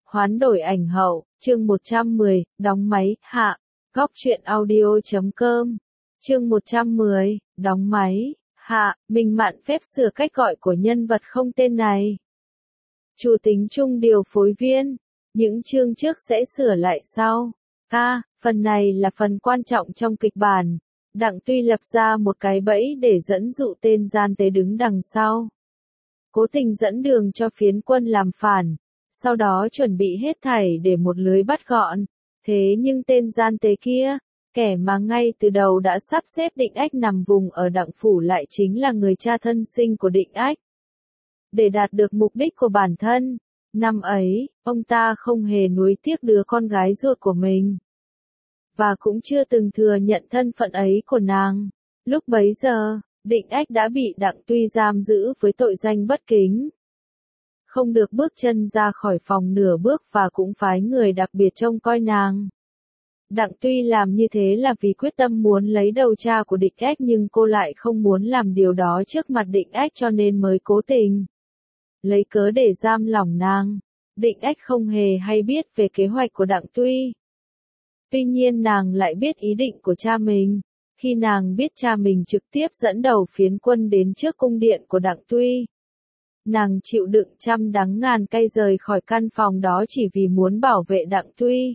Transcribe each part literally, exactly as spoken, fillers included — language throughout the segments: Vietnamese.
Hoán đổi ảnh hậu, chương một trăm mười, đóng máy, hạ, góc truyện audio chấm com. Chương một trăm mười, đóng máy, hạ, mình mạn phép sửa cách gọi của nhân vật không tên này. Chủ tính chung điều phối viên, những chương trước sẽ sửa lại sau. A, phần này là phần quan trọng trong kịch bản. Đặng Tuy lập ra một cái bẫy để dẫn dụ tên gian tế đứng đằng sau. Cố tình dẫn đường cho phiến quân làm phản, sau đó chuẩn bị hết thảy để một lưới bắt gọn. Thế nhưng tên gian tế kia, kẻ mà ngay từ đầu đã sắp xếp Định Ách nằm vùng ở Đặng Phủ lại chính là người cha thân sinh của Định Ách. Để đạt được mục đích của bản thân, năm ấy, ông ta không hề nuối tiếc đứa con gái ruột của mình. Và cũng chưa từng thừa nhận thân phận ấy của nàng. Lúc bấy giờ, Định Ách đã bị Đặng Tuy giam giữ với tội danh bất kính. Không được bước chân ra khỏi phòng nửa bước và cũng phái người đặc biệt trông coi nàng. Đặng Tuy làm như thế là vì quyết tâm muốn lấy đầu cha của Định Ách, nhưng cô lại không muốn làm điều đó trước mặt Định Ách cho nên mới cố tình lấy cớ để giam lỏng nàng. Định Ách không hề hay biết về kế hoạch của Đặng Tuy. Tuy nhiên nàng lại biết ý định của cha mình. Khi nàng biết cha mình trực tiếp dẫn đầu phiến quân đến trước cung điện của Đặng Tuy, nàng chịu đựng trăm đắng ngàn cay rời khỏi căn phòng đó chỉ vì muốn bảo vệ Đặng Tuy.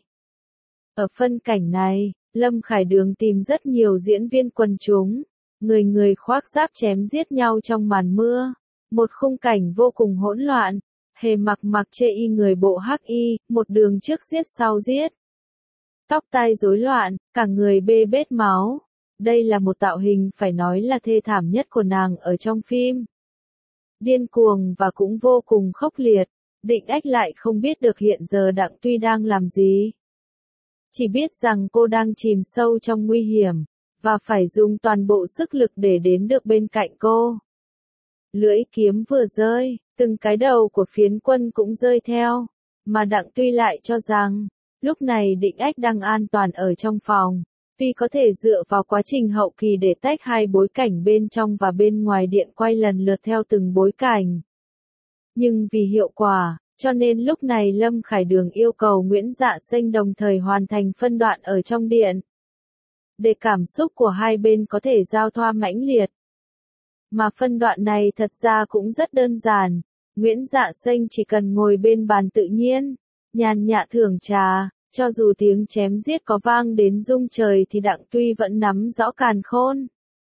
Ở phân cảnh này, Lâm Khải Đường tìm rất nhiều diễn viên quần chúng, người người khoác giáp chém giết nhau trong màn mưa. Một khung cảnh vô cùng hỗn loạn. Hề Mặc mặc chê y người bộ hắc y, một đường trước giết sau giết. Tóc tai rối loạn, cả người bê bết máu. Đây là một tạo hình phải nói là thê thảm nhất của nàng ở trong phim. Điên cuồng và cũng vô cùng khốc liệt. Định Ách lại không biết được hiện giờ Đặng Tuy đang làm gì. Chỉ biết rằng cô đang chìm sâu trong nguy hiểm, và phải dùng toàn bộ sức lực để đến được bên cạnh cô. Lưỡi kiếm vừa rơi, từng cái đầu của phiến quân cũng rơi theo, mà Đặng Tuy lại cho rằng, lúc này Định Ách đang an toàn ở trong phòng, tuy có thể dựa vào quá trình hậu kỳ để tách hai bối cảnh bên trong và bên ngoài điện quay lần lượt theo từng bối cảnh. Nhưng vì hiệu quả, cho nên lúc này Lâm Khải Đường yêu cầu Nguyễn Dạ Xanh đồng thời hoàn thành phân đoạn ở trong điện, để cảm xúc của hai bên có thể giao thoa mãnh liệt. Mà phân đoạn này thật ra cũng rất đơn giản. Nguyễn Dạ Xanh chỉ cần ngồi bên bàn tự nhiên, nhàn nhã thưởng trà, cho dù tiếng chém giết có vang đến rung trời thì Đặng Tuy vẫn nắm rõ càn khôn.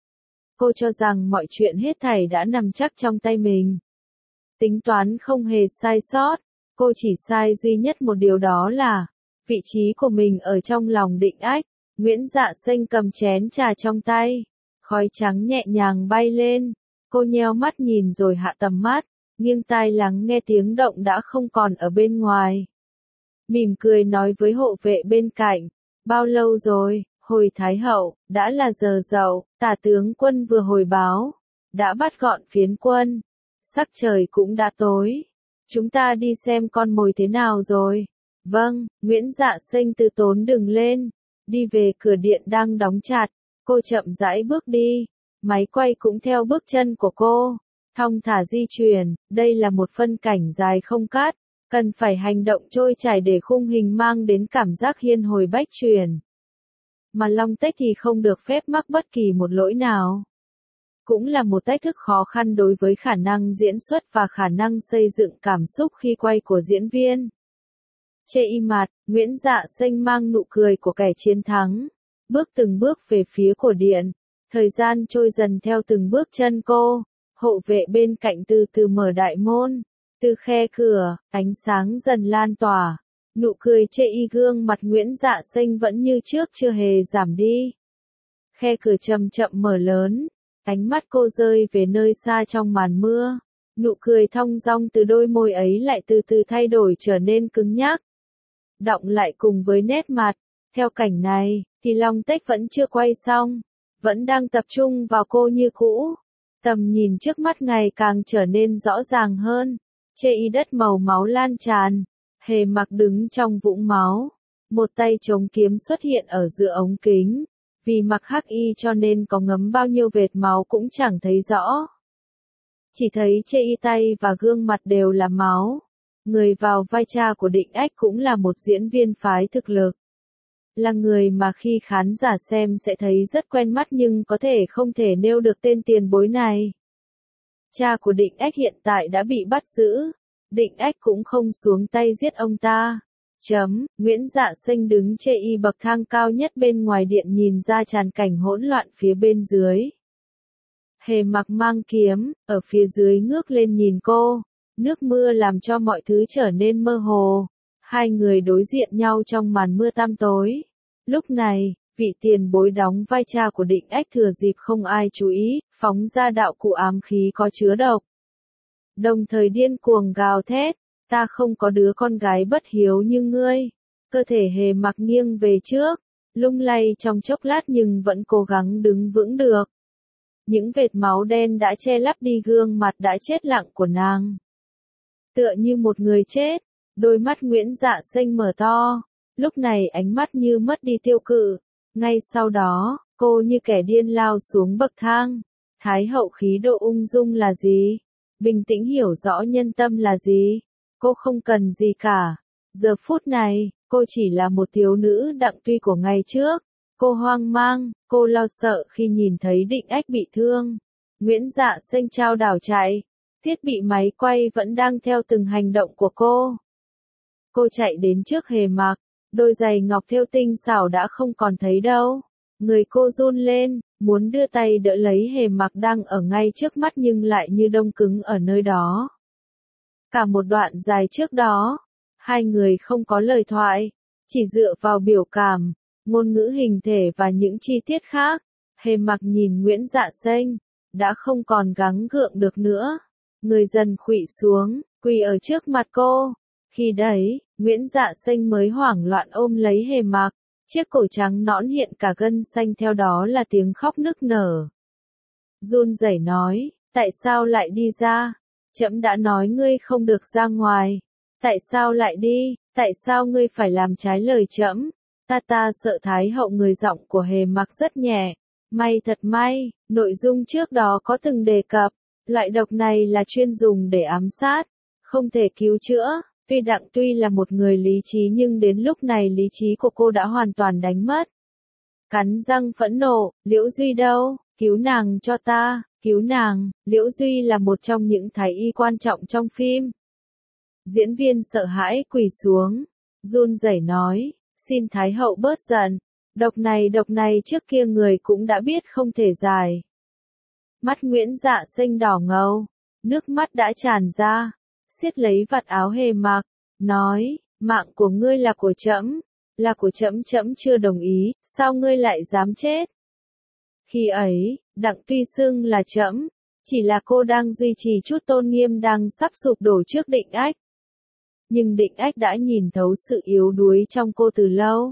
Cô cho rằng mọi chuyện hết thảy đã nằm chắc trong tay mình. Tính toán không hề sai sót, cô chỉ sai duy nhất một điều, đó là vị trí của mình ở trong lòng Định Ách. Nguyễn Dạ Xanh cầm chén trà trong tay, khói trắng nhẹ nhàng bay lên, cô nheo mắt nhìn rồi hạ tầm mắt, nghiêng tai lắng nghe tiếng động đã không còn ở bên ngoài. Mỉm cười nói với hộ vệ bên cạnh, bao lâu rồi, hồi Thái Hậu, đã là giờ dậu, Tả tướng quân vừa hồi báo, đã bắt gọn phiến quân, sắc trời cũng đã tối, chúng ta đi xem con mồi thế nào rồi. Vâng, Nguyễn Dạ Xanh từ tốn đứng lên, đi về cửa điện đang đóng chặt, cô chậm rãi bước đi, máy quay cũng theo bước chân của cô, thong thả di chuyển. Đây là một phân cảnh dài không cắt, cần phải hành động trôi chảy để khung hình mang đến cảm giác hiên hồi bách truyền. Mà Long Tech thì không được phép mắc bất kỳ một lỗi nào. Cũng là một thách thức khó khăn đối với khả năng diễn xuất và khả năng xây dựng cảm xúc khi quay của diễn viên. Chê y mặt, Nguyễn Dạ Xanh mang nụ cười của kẻ chiến thắng, bước từng bước về phía cổ điện. Thời gian trôi dần theo từng bước chân cô, hộ vệ bên cạnh từ từ mở đại môn, từ khe cửa, ánh sáng dần lan tỏa, nụ cười chê y gương mặt Nguyễn Dạ Xanh vẫn như trước chưa hề giảm đi. Khe cửa chậm chậm mở lớn, ánh mắt cô rơi về nơi xa trong màn mưa, nụ cười thong dong từ đôi môi ấy lại từ từ thay đổi trở nên cứng nhắc, đọng lại cùng với nét mặt. Theo cảnh này, thì Long Tech vẫn chưa quay xong, vẫn đang tập trung vào cô như cũ. Tầm nhìn trước mắt ngày càng trở nên rõ ràng hơn. Chê y đất màu máu lan tràn, Hề Mặc đứng trong vũng máu, một tay chống kiếm xuất hiện ở giữa ống kính, vì mặc hắc y cho nên có ngấm bao nhiêu vệt máu cũng chẳng thấy rõ. Chỉ thấy chê y tay và gương mặt đều là máu, Người vào vai cha của Định Ách cũng là một diễn viên phái thực lực. Là người mà khi khán giả xem sẽ thấy rất quen mắt nhưng có thể không thể nêu được tên tiền bối này. Cha của Định Ách hiện tại đã bị bắt giữ. Định Ách cũng không xuống tay giết ông ta. Chấm, Nguyễn Dạ Xanh đứng trên y bậc thang cao nhất bên ngoài điện nhìn ra tràn cảnh hỗn loạn phía bên dưới. Hề Mặc mang kiếm, ở phía dưới ngước lên nhìn cô. Nước mưa làm cho mọi thứ trở nên mơ hồ. Hai người đối diện nhau trong màn mưa tăm tối. Lúc này, vị tiền bối đóng vai cha của Định Ách thừa dịp không ai chú ý, phóng ra đạo cụ ám khí có chứa độc. Đồng thời điên cuồng gào thét, ta không có đứa con gái bất hiếu như ngươi. Cơ thể Hề Mặc nghiêng về trước, lung lay trong chốc lát nhưng vẫn cố gắng đứng vững được. Những vệt máu đen đã che lấp đi gương mặt đã chết lặng của nàng. Tựa như một người chết, đôi mắt Nguyễn Dạ Xanh mở to, lúc này ánh mắt như mất đi tiêu cự. Ngay sau đó, cô như kẻ điên lao xuống bậc thang. Thái hậu khí độ ung dung là gì? Bình tĩnh hiểu rõ nhân tâm là gì? Cô không cần gì cả. Giờ phút này, cô chỉ là một thiếu nữ Đặng Tuy của ngày trước. Cô hoang mang, cô lo sợ khi nhìn thấy Định Ách bị thương. Nguyễn Dạ Xanh trao đảo chạy. Thiết bị máy quay vẫn đang theo từng hành động của cô. Cô chạy đến trước Hề Mặc, đôi giày ngọc thêu tinh xảo đã không còn thấy đâu. Người cô run lên, muốn đưa tay đỡ lấy Hề Mặc đang ở ngay trước mắt nhưng lại như đông cứng ở nơi đó. Cả một đoạn dài trước đó, hai người không có lời thoại, chỉ dựa vào biểu cảm, ngôn ngữ hình thể và những chi tiết khác. Hề Mặc nhìn Nguyễn Dạ Xanh, đã không còn gắng gượng được nữa. Người dần khuỵu xuống, quỳ ở trước mặt cô. Khi đấy, Nguyễn Dạ Xanh mới hoảng loạn ôm lấy Hề Mặc, chiếc cổ trắng nõn hiện cả gân xanh theo đó là tiếng khóc nức nở. Run rẩy nói, tại sao lại đi ra? Trẫm đã nói ngươi không được ra ngoài. Tại sao lại đi? Tại sao ngươi phải làm trái lời trẫm? Ta ta sợ Thái hậu. Người giọng của Hề Mặc rất nhẹ. May thật may, nội dung trước đó có từng đề cập. Loại độc này là chuyên dùng để ám sát, không thể cứu chữa. Tuy Đặng Tuy là một người lý trí nhưng đến lúc này lý trí của cô đã hoàn toàn đánh mất. Cắn răng phẫn nộ, Liễu Duy đâu? Cứu nàng cho ta, cứu nàng. Liễu Duy là một trong những thái y quan trọng trong phim. Diễn viên sợ hãi quỳ xuống, run rẩy nói, xin Thái hậu bớt giận. Độc này độc này trước kia người cũng đã biết không thể giải. Mắt Nguyễn Dạ Xanh đỏ ngầu, nước mắt đã tràn ra, siết lấy vạt áo Hề Mặc, nói, mạng của ngươi là của trẫm, là của trẫm, trẫm chưa đồng ý, sao ngươi lại dám chết? Khi ấy, Đặng Tuy xưng là trẫm, chỉ là cô đang duy trì chút tôn nghiêm đang sắp sụp đổ trước Định Ách. Nhưng Định Ách đã nhìn thấu sự yếu đuối trong cô từ lâu.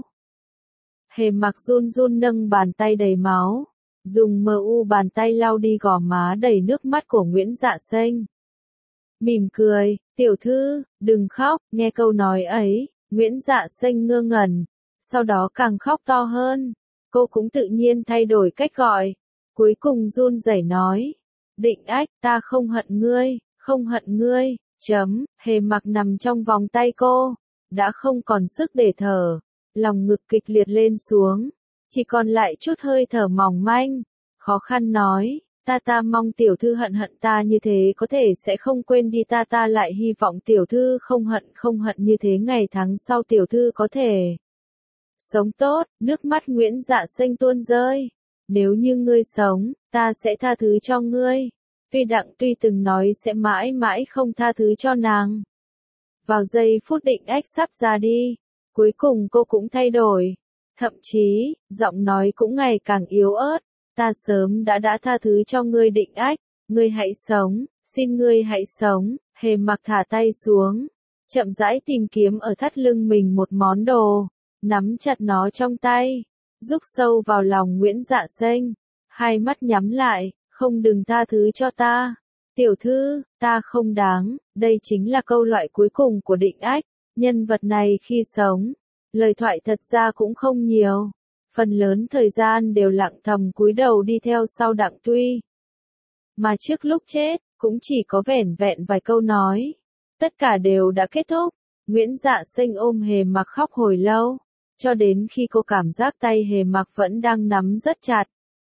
Hề Mặc run run nâng bàn tay đầy máu, dùng mờ u bàn tay lau đi gò má đầy nước mắt của Nguyễn Dạ Xanh. Mỉm cười, tiểu thư, đừng khóc, nghe câu nói ấy, Nguyễn Dạ Xanh ngơ ngẩn, sau đó càng khóc to hơn. Cô cũng tự nhiên thay đổi cách gọi, cuối cùng run rẩy nói, Định Ách, ta không hận ngươi, không hận ngươi, chấm. Hề Mặc nằm trong vòng tay cô, đã không còn sức để thở, lòng ngực kịch liệt lên xuống, chỉ còn lại chút hơi thở mỏng manh, khó khăn nói, ta ta mong tiểu thư hận hận ta như thế có thể sẽ không quên đi, ta ta lại hy vọng tiểu thư không hận không hận như thế ngày tháng sau tiểu thư có thể sống tốt. Nước mắt Nguyễn Dạ Xanh tuôn rơi, nếu như ngươi sống, ta sẽ tha thứ cho ngươi. Tuy Đặng Tuy từng nói sẽ mãi mãi không tha thứ cho nàng. Vào giây phút Định Ách sắp ra đi, cuối cùng cô cũng thay đổi. Thậm chí, giọng nói cũng ngày càng yếu ớt. Ta sớm đã đã tha thứ cho ngươi Định Ách, ngươi hãy sống, xin ngươi hãy sống. Hề Mặc thả tay xuống, chậm rãi tìm kiếm ở thắt lưng mình một món đồ, nắm chặt nó trong tay, rúc sâu vào lòng Nguyễn Dạ Xanh, hai mắt nhắm lại, không, đừng tha thứ cho ta. Tiểu thư, ta không đáng. Đây chính là câu loại cuối cùng của Định Ách. Nhân vật này khi sống, lời thoại thật ra cũng không nhiều. Phần lớn thời gian đều lặng thầm cúi đầu đi theo sau Đặng Tuy. Mà trước lúc chết, cũng chỉ có vẻn vẹn vài câu nói. Tất cả đều đã kết thúc. Nguyễn Dạ Sinh ôm Hề Mặc khóc hồi lâu, cho đến khi cô cảm giác tay Hề Mặc vẫn đang nắm rất chặt.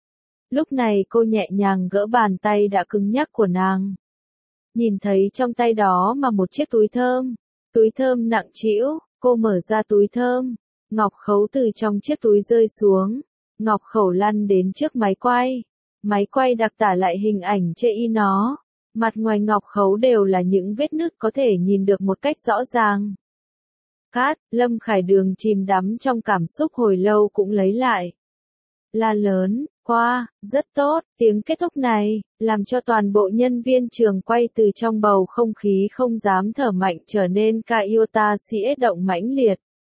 Lúc này cô nhẹ nhàng gỡ bàn tay đã cứng nhắc của nàng. Nhìn thấy trong tay đó mà một chiếc túi thơm, túi thơm nặng trĩu, cô mở ra túi thơm, ngọc khấu từ trong chiếc túi rơi xuống, ngọc khẩu lăn đến trước máy quay. Máy quay đặc tả lại hình ảnh chê y nó, mặt ngoài ngọc khấu đều là những vết nứt có thể nhìn được một cách rõ ràng. Cát, Lâm Khải Đường chìm đắm trong cảm xúc hồi lâu cũng lấy lại. La lớn, qua, rất tốt, tiếng kết thúc này, làm cho toàn bộ nhân viên trường quay từ trong bầu không khí không dám thở mạnh trở nên Kaiota xỉa động mãnh liệt.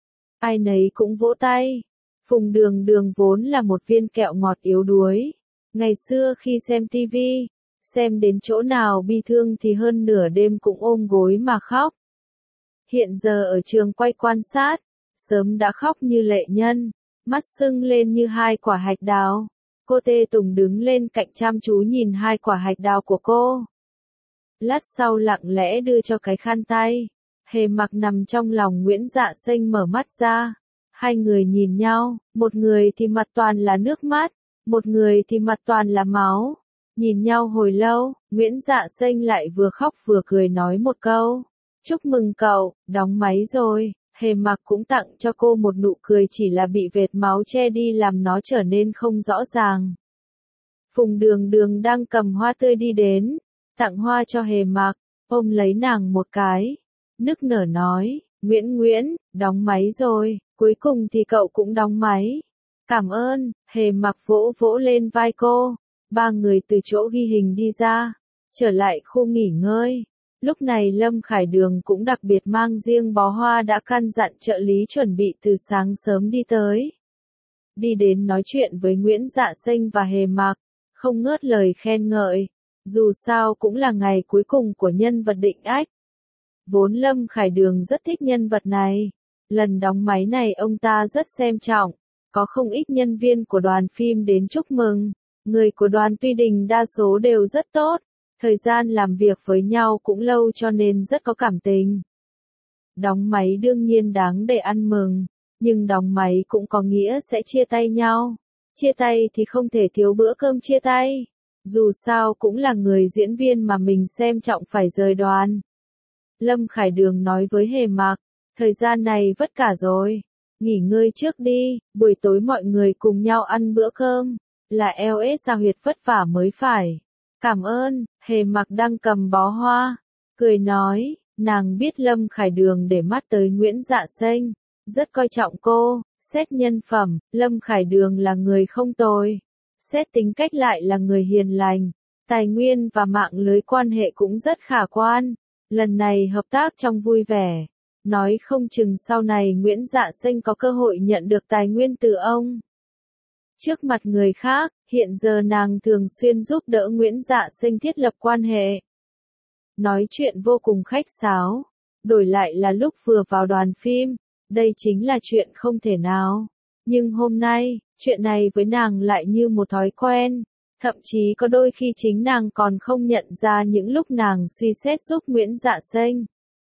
Ai nấy cũng vỗ tay. Phùng Đường Đường vốn là một viên kẹo ngọt yếu đuối. Ngày xưa khi xem ti vi, xem đến chỗ nào bi thương thì hơn nửa đêm cũng ôm gối mà khóc. Hiện giờ ở trường quay quan sát, sớm đã khóc như lệ nhân, mắt sưng lên như hai quả hạch đào. Cô Tê Tùng đứng lên cạnh chăm chú nhìn hai quả hạch đào của cô. Lát sau lặng lẽ đưa cho cái khăn tay. Hề Mặc nằm trong lòng Nguyễn Dạ Sinh mở mắt ra. Hai người nhìn nhau, một người thì mặt toàn là nước mắt, một người thì mặt toàn là máu. Nhìn nhau hồi lâu, Nguyễn Dạ Sinh lại vừa khóc vừa cười nói một câu. Chúc mừng cậu, đóng máy rồi. Hề Mặc cũng tặng cho cô một nụ cười chỉ là bị vệt máu che đi làm nó trở nên không rõ ràng. Phùng Đường Đường đang cầm hoa tươi đi đến, tặng hoa cho Hề Mặc, ôm lấy nàng một cái. Nức nở nói, Nguyễn Nguyễn, đóng máy rồi, cuối cùng thì cậu cũng đóng máy. Cảm ơn, Hề Mặc vỗ vỗ lên vai cô. Ba người từ chỗ ghi hình đi ra, trở lại khu nghỉ ngơi. Lúc này Lâm Khải Đường cũng đặc biệt mang riêng bó hoa đã căn dặn trợ lý chuẩn bị từ sáng sớm đi tới. Đi đến nói chuyện với Nguyễn Dạ Sinh và Hề Mặc, không ngớt lời khen ngợi. Dù sao cũng là ngày cuối cùng của nhân vật Định Ách. Vốn Lâm Khải Đường rất thích nhân vật này. Lần đóng máy này ông ta rất xem trọng. Có không ít nhân viên của đoàn phim đến chúc mừng. Người của đoàn Tuy Đình đa số đều rất tốt. Thời gian làm việc với nhau cũng lâu cho nên rất có cảm tình. Đóng máy đương nhiên đáng để ăn mừng, nhưng đóng máy cũng có nghĩa sẽ chia tay nhau. Chia tay thì không thể thiếu bữa cơm chia tay. Dù sao cũng là người diễn viên mà mình xem trọng phải rời đoàn. Lâm Khải Đường nói với Hề Mặc, thời gian này vất cả rồi. Nghỉ ngơi trước đi, buổi tối mọi người cùng nhau ăn bữa cơm. Là eo ết Gia Huyệt vất vả mới phải. Cảm ơn, Hề Mặc đang cầm bó hoa. Cười nói, nàng biết Lâm Khải Đường để mắt tới Nguyễn Dạ Sinh. Rất coi trọng cô, xét nhân phẩm, Lâm Khải Đường là người không tồi. Xét tính cách lại là người hiền lành. Tài nguyên và mạng lưới quan hệ cũng rất khả quan. Lần này hợp tác trong vui vẻ. Nói không chừng sau này Nguyễn Dạ Sinh có cơ hội nhận được tài nguyên từ ông. Trước mặt người khác, hiện giờ nàng thường xuyên giúp đỡ Nguyễn Dạ Sinh thiết lập quan hệ. Nói chuyện vô cùng khách sáo. Đổi lại là lúc vừa vào đoàn phim, đây chính là chuyện không thể nào. Nhưng hôm nay, chuyện này với nàng lại như một thói quen. Thậm chí có đôi khi chính nàng còn không nhận ra những lúc nàng suy xét giúp Nguyễn Dạ Sinh.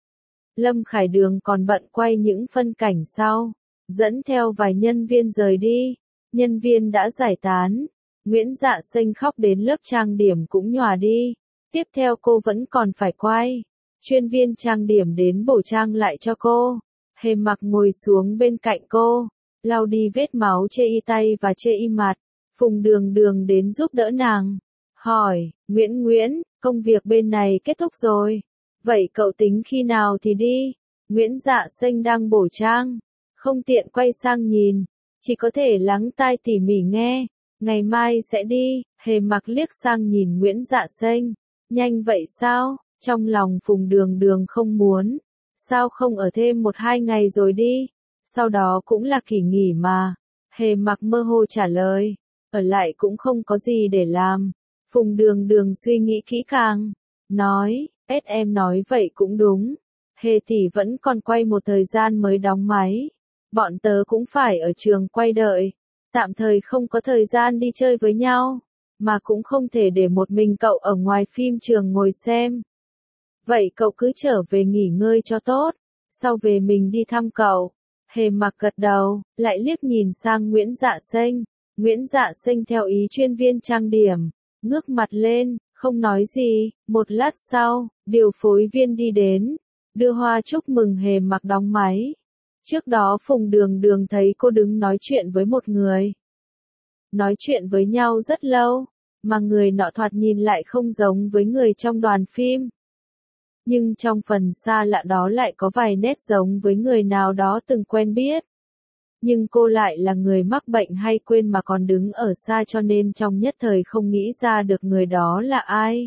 Lâm Khải Đường còn bận quay những phân cảnh sau, dẫn theo vài nhân viên rời đi. Nhân viên đã giải tán. Nguyễn Dạ Sinh khóc đến lớp trang điểm cũng nhòa đi. Tiếp theo cô vẫn còn phải quay. Chuyên viên trang điểm đến bổ trang lại cho cô. Hề Mặc ngồi xuống bên cạnh cô, lau đi vết máu chê y tay và chê y mặt. Phùng Đường Đường đến giúp đỡ nàng. Hỏi, Nguyễn Nguyễn, công việc bên này kết thúc rồi. Vậy cậu tính khi nào thì đi? Nguyễn Dạ Sinh đang bổ trang. Không tiện quay sang nhìn. Chỉ có thể lắng tai tỉ mỉ nghe. Ngày mai sẽ đi. Hề Mặc liếc sang nhìn Nguyễn Dạ Sinh. Nhanh vậy sao? Trong lòng Phùng Đường Đường không muốn. Sao không ở thêm một hai ngày rồi đi? Sau đó cũng là kỳ nghỉ mà. Hề Mặc mơ hồ trả lời. Ở lại cũng không có gì để làm. Phùng Đường Đường suy nghĩ kỹ càng. Nói, ết em nói vậy cũng đúng. Hề tỷ vẫn còn quay một thời gian mới đóng máy. Bọn tớ cũng phải ở trường quay đợi. Tạm thời không có thời gian đi chơi với nhau. Mà cũng không thể để một mình cậu ở ngoài phim trường ngồi xem. Vậy cậu cứ trở về nghỉ ngơi cho tốt, sau về mình đi thăm cậu. Hề Mặc gật đầu, lại liếc nhìn sang Nguyễn Dạ Xênh. Nguyễn Dạ Xênh theo ý chuyên viên trang điểm, ngước mặt lên, không nói gì. Một lát sau, điều phối viên đi đến, đưa hoa chúc mừng Hề Mặc đóng máy. Trước đó Phùng Đường Đường thấy cô đứng nói chuyện với một người. Nói chuyện với nhau rất lâu, mà người nọ thoạt nhìn lại không giống với người trong đoàn phim. Nhưng trong phần xa lạ đó lại có vài nét giống với người nào đó từng quen biết. Nhưng cô lại là người mắc bệnh hay quên mà còn đứng ở xa cho nên trong nhất thời không nghĩ ra được người đó là ai.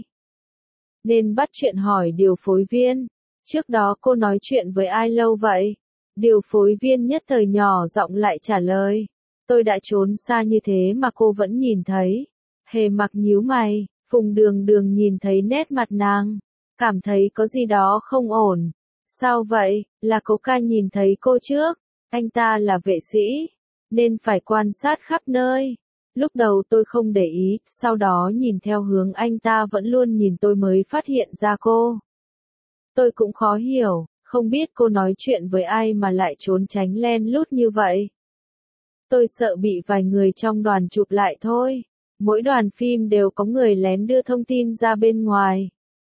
Nên bắt chuyện hỏi điều phối viên, trước đó cô nói chuyện với ai lâu vậy? Điều phối viên nhất thời nhỏ giọng lại trả lời, tôi đã trốn xa như thế mà cô vẫn nhìn thấy. Hề Mặc nhíu mày, Phùng Đường Đường nhìn thấy nét mặt nàng, cảm thấy có gì đó không ổn. Sao vậy, là Cố Ca nhìn thấy cô trước, anh ta là vệ sĩ, nên phải quan sát khắp nơi. Lúc đầu tôi không để ý, sau đó nhìn theo hướng anh ta vẫn luôn nhìn tôi mới phát hiện ra cô. Tôi cũng khó hiểu, không biết cô nói chuyện với ai mà lại trốn tránh len lút như vậy. Tôi sợ bị vài người trong đoàn chụp lại thôi. Mỗi đoàn phim đều có người lén đưa thông tin ra bên ngoài.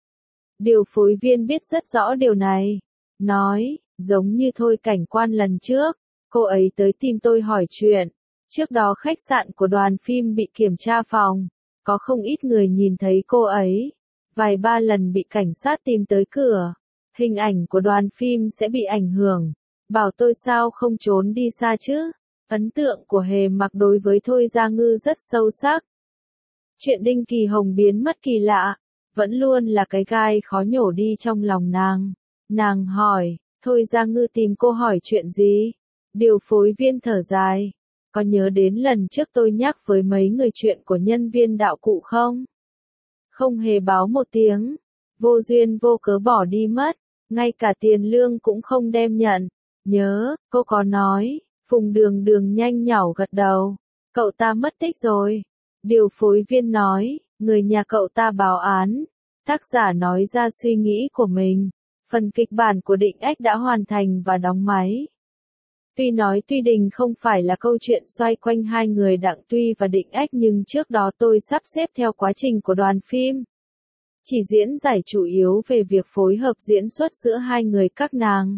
Điều phối viên biết rất rõ điều này. Nói, giống như Thôi Cảnh Quan lần trước, cô ấy tới tìm tôi hỏi chuyện. Trước đó khách sạn của đoàn phim bị kiểm tra phòng, có không ít người nhìn thấy cô ấy. Vài ba lần bị cảnh sát tìm tới cửa. Hình ảnh của đoàn phim sẽ bị ảnh hưởng. Bảo tôi sao không trốn đi xa chứ? Ấn tượng của Hề Mặc đối với Thôi Gia Ngư rất sâu sắc. Chuyện Đinh Kỳ Hồng biến mất kỳ lạ, vẫn luôn là cái gai khó nhổ đi trong lòng nàng. Nàng hỏi, Thôi Gia Ngư tìm cô hỏi chuyện gì? Điều phối viên thở dài, có nhớ đến lần trước tôi nhắc với mấy người chuyện của nhân viên đạo cụ không? Không hề báo một tiếng, vô duyên vô cớ bỏ đi mất, ngay cả tiền lương cũng không đem nhận. Nhớ, cô có nói. Phùng Đường Đường nhanh nhảu gật đầu, cậu ta mất tích rồi. Điều phối viên nói, người nhà cậu ta báo án. Tác giả nói ra suy nghĩ của mình. Phần kịch bản của Định Ách đã hoàn thành và đóng máy. Tuy nói Tuy Đình không phải là câu chuyện xoay quanh hai người Đặng Tuy và Định Ách nhưng trước đó tôi sắp xếp theo quá trình của đoàn phim. Chỉ diễn giải chủ yếu về việc phối hợp diễn xuất giữa hai người các nàng.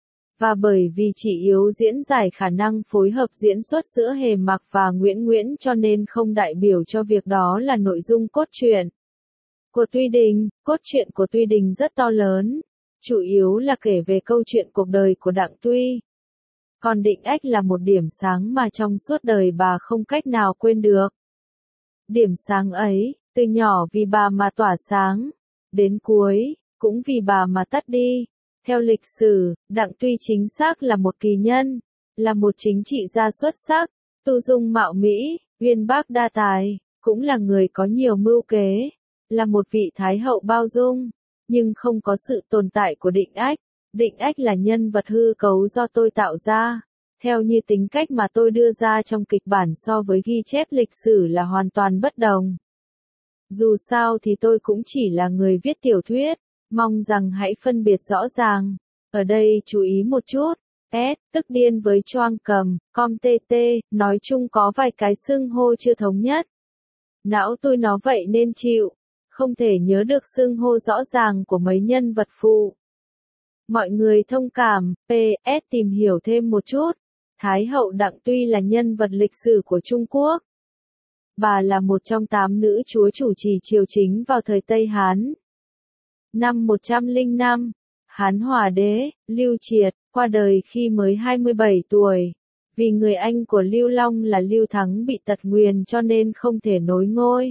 Và bởi vì chỉ yếu diễn giải khả năng phối hợp diễn xuất giữa Hề Mặc và Nguyễn Nguyễn cho nên không đại biểu cho việc đó là nội dung cốt truyện của Tuy Đình. Cốt truyện của Tuy Đình rất to lớn, chủ yếu là kể về câu chuyện cuộc đời của Đặng Tuy. Còn Định Ách là một điểm sáng mà trong suốt đời bà không cách nào quên được. Điểm sáng ấy, từ nhỏ vì bà mà tỏa sáng, đến cuối, cũng vì bà mà tắt đi. Theo lịch sử, Đặng Tuy chính xác là một kỳ nhân, là một chính trị gia xuất sắc, tu dung mạo mỹ, uyên bác đa tài, cũng là người có nhiều mưu kế, là một vị thái hậu bao dung, nhưng không có sự tồn tại của Định Ách. Định Ách là nhân vật hư cấu do tôi tạo ra, theo như tính cách mà tôi đưa ra trong kịch bản so với ghi chép lịch sử là hoàn toàn bất đồng. Dù sao thì tôi cũng chỉ là người viết tiểu thuyết. Mong rằng hãy phân biệt rõ ràng. Ở đây chú ý một chút. S, tức điên với choang cầm, com tt, nói chung có vài cái xưng hô chưa thống nhất. Não tôi nó vậy nên chịu. Không thể nhớ được xưng hô rõ ràng của mấy nhân vật phụ. Mọi người thông cảm. pê ét tìm hiểu thêm một chút. Thái hậu Đặng Tuy là nhân vật lịch sử của Trung Quốc. Bà là một trong tám nữ chúa chủ trì triều chính vào thời Tây Hán. Năm một trăm lẻ năm, Hán Hòa đế, Lưu Triệt, qua đời khi mới hai mươi bảy tuổi. Vì người anh của Lưu Long là Lưu Thắng bị tật nguyền cho nên không thể nối ngôi.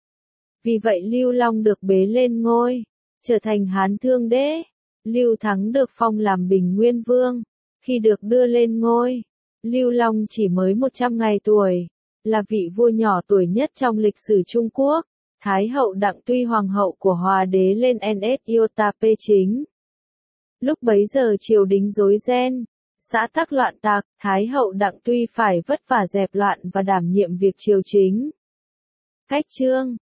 Vì vậy Lưu Long được bế lên ngôi, trở thành Hán Thương đế. Lưu Thắng được phong làm Bình Nguyên Vương. Khi được đưa lên ngôi, Lưu Long chỉ mới một trăm ngày tuổi, là vị vua nhỏ tuổi nhất trong lịch sử Trung Quốc. Thái hậu Đặng Tuy hoàng hậu của Hòa đế lên en ét Iota P chính. Lúc bấy giờ triều đình rối ren, xã tắc loạn tạc, Thái hậu Đặng Tuy phải vất vả dẹp loạn và đảm nhiệm việc triều chính. Cách chương